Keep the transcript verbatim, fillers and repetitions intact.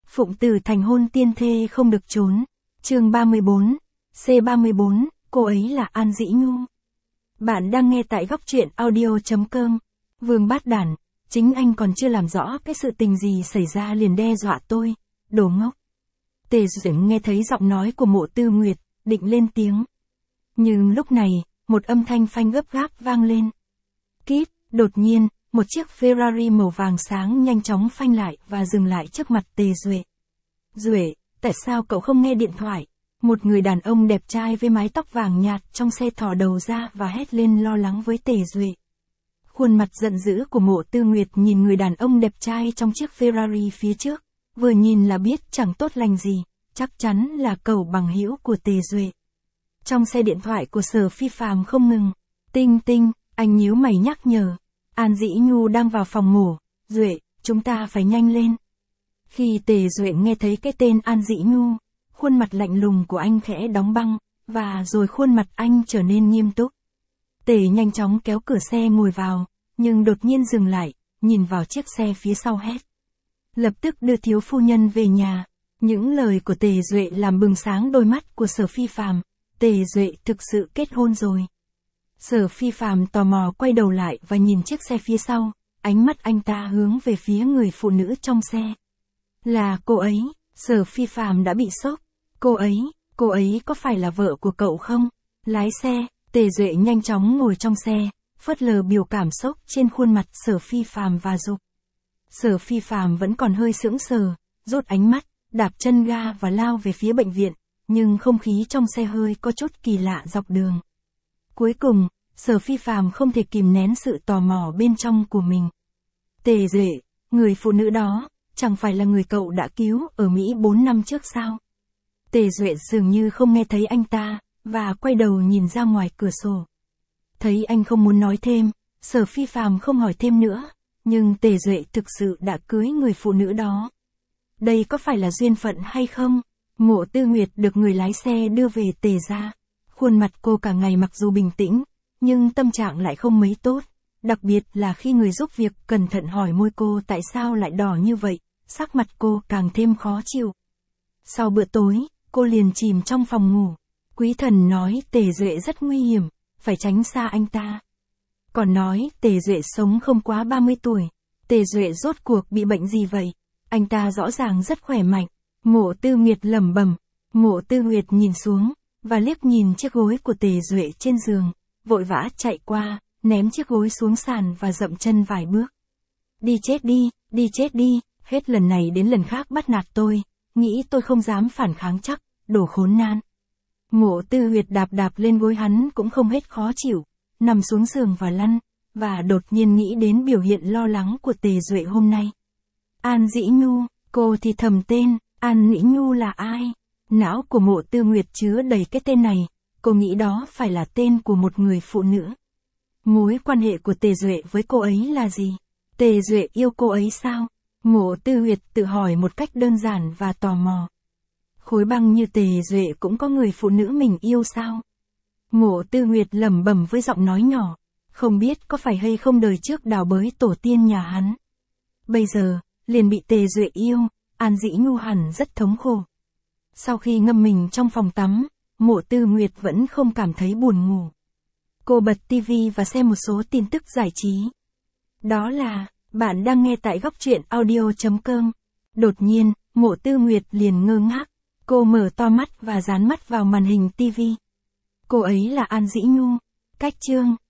Phụng Tử thành hôn tiên thê không được trốn. Chương ba mươi bốn, C ba mươi bốn, cô ấy là An Dĩ Nhu. Bạn đang nghe tại góc truyện audio.com. Vương Bát Đản, chính anh còn chưa làm rõ cái sự tình gì xảy ra liền đe dọa tôi, đồ ngốc. Tề Duyển nghe thấy giọng nói của Mộ Tư Nguyệt, định lên tiếng. Nhưng lúc này, một âm thanh phanh gấp gáp vang lên. Kít, đột nhiên, một chiếc Ferrari màu vàng sáng nhanh chóng phanh lại và dừng lại trước mặt Tề Duệ. Duệ, tại sao cậu không nghe điện thoại? Một người đàn ông đẹp trai với mái tóc vàng nhạt trong xe thò đầu ra và hét lên lo lắng với Tề Duệ. Khuôn mặt giận dữ của Mộ Tư Nguyệt nhìn người đàn ông đẹp trai trong chiếc Ferrari phía trước, vừa nhìn là biết chẳng tốt lành gì, chắc chắn là cậu bằng hữu của Tề Duệ. Trong xe điện thoại của Sở Phi Phàm không ngừng. Tinh tinh, anh nhíu mày nhắc nhở. An Dĩ Nhu đang vào phòng ngủ. Duệ, chúng ta phải nhanh lên. Khi Tề Duệ nghe thấy cái tên An Dĩ Nhu, khuôn mặt lạnh lùng của anh khẽ đóng băng, và rồi khuôn mặt anh trở nên nghiêm túc. Tề nhanh chóng kéo cửa xe ngồi vào, nhưng đột nhiên dừng lại, nhìn vào chiếc xe phía sau hét. Lập tức đưa thiếu phu nhân về nhà. Những lời của Tề Duệ làm bừng sáng đôi mắt của Sở Phi Phàm. Tề Duệ thực sự kết hôn rồi. Sở Phi Phàm tò mò quay đầu lại và nhìn chiếc xe phía sau, ánh mắt anh ta hướng về phía người phụ nữ trong xe. Là cô ấy. Sở Phi Phàm đã bị sốc. Cô ấy, cô ấy có phải là vợ của cậu không? Lái xe, Tề Duệ nhanh chóng ngồi trong xe, phớt lờ biểu cảm sốc trên khuôn mặt Sở Phi Phàm và dục. Sở Phi Phàm vẫn còn hơi sững sờ, rút ánh mắt, đạp chân ga và lao về phía bệnh viện, nhưng không khí trong xe hơi có chút kỳ lạ dọc đường. Cuối cùng, Sở Phi Phàm không thể kìm nén sự tò mò bên trong của mình. Tề Duệ, người phụ nữ đó, chẳng phải là người cậu đã cứu ở Mỹ bốn năm trước sao? Tề Duệ dường như không nghe thấy anh ta, và quay đầu nhìn ra ngoài cửa sổ. Thấy anh không muốn nói thêm, Sở Phi Phàm không hỏi thêm nữa, nhưng Tề Duệ thực sự đã cưới người phụ nữ đó. Đây có phải là duyên phận hay không? Mộ Tư Nguyệt được người lái xe đưa về Tề gia. Khuôn mặt cô cả ngày mặc dù bình tĩnh, nhưng tâm trạng lại không mấy tốt. Đặc biệt là khi người giúp việc cẩn thận hỏi môi cô tại sao lại đỏ như vậy, sắc mặt cô càng thêm khó chịu. Sau bữa tối, cô liền chìm trong phòng ngủ. Quý Thần nói Tề Duệ rất nguy hiểm, phải tránh xa anh ta. Còn nói Tề Duệ sống không quá ba mươi tuổi. Tề Duệ rốt cuộc bị bệnh gì vậy? Anh ta rõ ràng rất khỏe mạnh. Mộ Tư Nguyệt lẩm bẩm. Mộ Tư Nguyệt nhìn xuống, và liếc nhìn chiếc gối của Tề Duệ trên giường, vội vã chạy qua, ném chiếc gối xuống sàn và dậm chân vài bước. Đi chết đi, đi chết đi, hết lần này đến lần khác bắt nạt tôi, nghĩ tôi không dám phản kháng chắc, đồ khốn nan. Mộ Tư Nguyệt đạp đạp lên gối hắn cũng không hết khó chịu, nằm xuống giường và lăn, và đột nhiên nghĩ đến biểu hiện lo lắng của Tề Duệ hôm nay. An Dĩ Nhu, cô thì thầm tên, An Dĩ Nhu là ai? Não của Mộ Tư Nguyệt chứa đầy cái tên này, cô nghĩ đó phải là tên của một người phụ nữ. Mối quan hệ của Tề Duệ với cô ấy là gì? Tề Duệ yêu cô ấy sao? Mộ Tư Nguyệt tự hỏi một cách đơn giản và tò mò. Khối băng như Tề Duệ cũng có người phụ nữ mình yêu sao? Mộ Tư Nguyệt lẩm bẩm với giọng nói nhỏ, không biết có phải hay không đời trước đào bới tổ tiên nhà hắn. Bây giờ, liền bị Tề Duệ yêu, An Dĩ Nhu hẳn rất thống khổ. Sau khi ngâm mình trong phòng tắm, Mộ Tư Nguyệt vẫn không cảm thấy buồn ngủ. Cô bật tivi và xem một số tin tức giải trí. Đó là, bạn đang nghe tại góc truyện audio.com. Đột nhiên, Mộ Tư Nguyệt liền ngơ ngác. Cô mở to mắt và dán mắt vào màn hình tivi. Cô ấy là An Dĩ Nhu. Cách chương.